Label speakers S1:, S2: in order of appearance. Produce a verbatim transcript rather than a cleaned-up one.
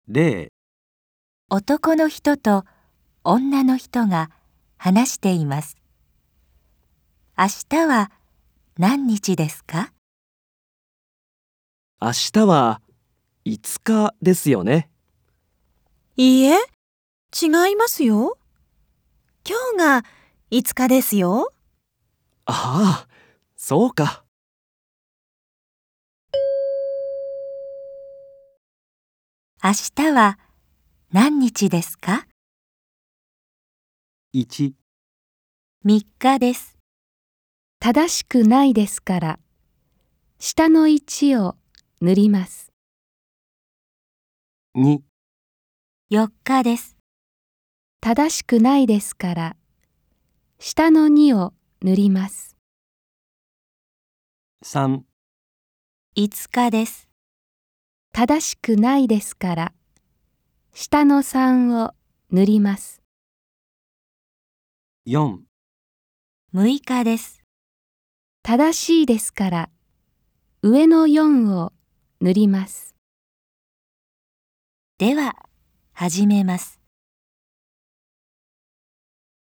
S1: 例、
S2: 男の人と女の人が話しています。明日は何日ですか？
S3: 明日はいつかですよね。
S4: いいえ、違いますよ。今日がいつかですよ。
S3: ああ、そうか。
S2: 明日は何日ですか？
S1: いち、
S2: みっかです。
S5: 正しくないですから、下のいちを塗ります。
S1: に、
S2: よっかです。
S5: 正しくないですから、下のにを塗ります。
S1: さん、
S2: いつかです。
S5: 正しくないですから、下のさんを塗ります。
S1: よん、
S2: むいかです。
S5: 正しいですから、上のよんを塗ります。
S2: では、始めます。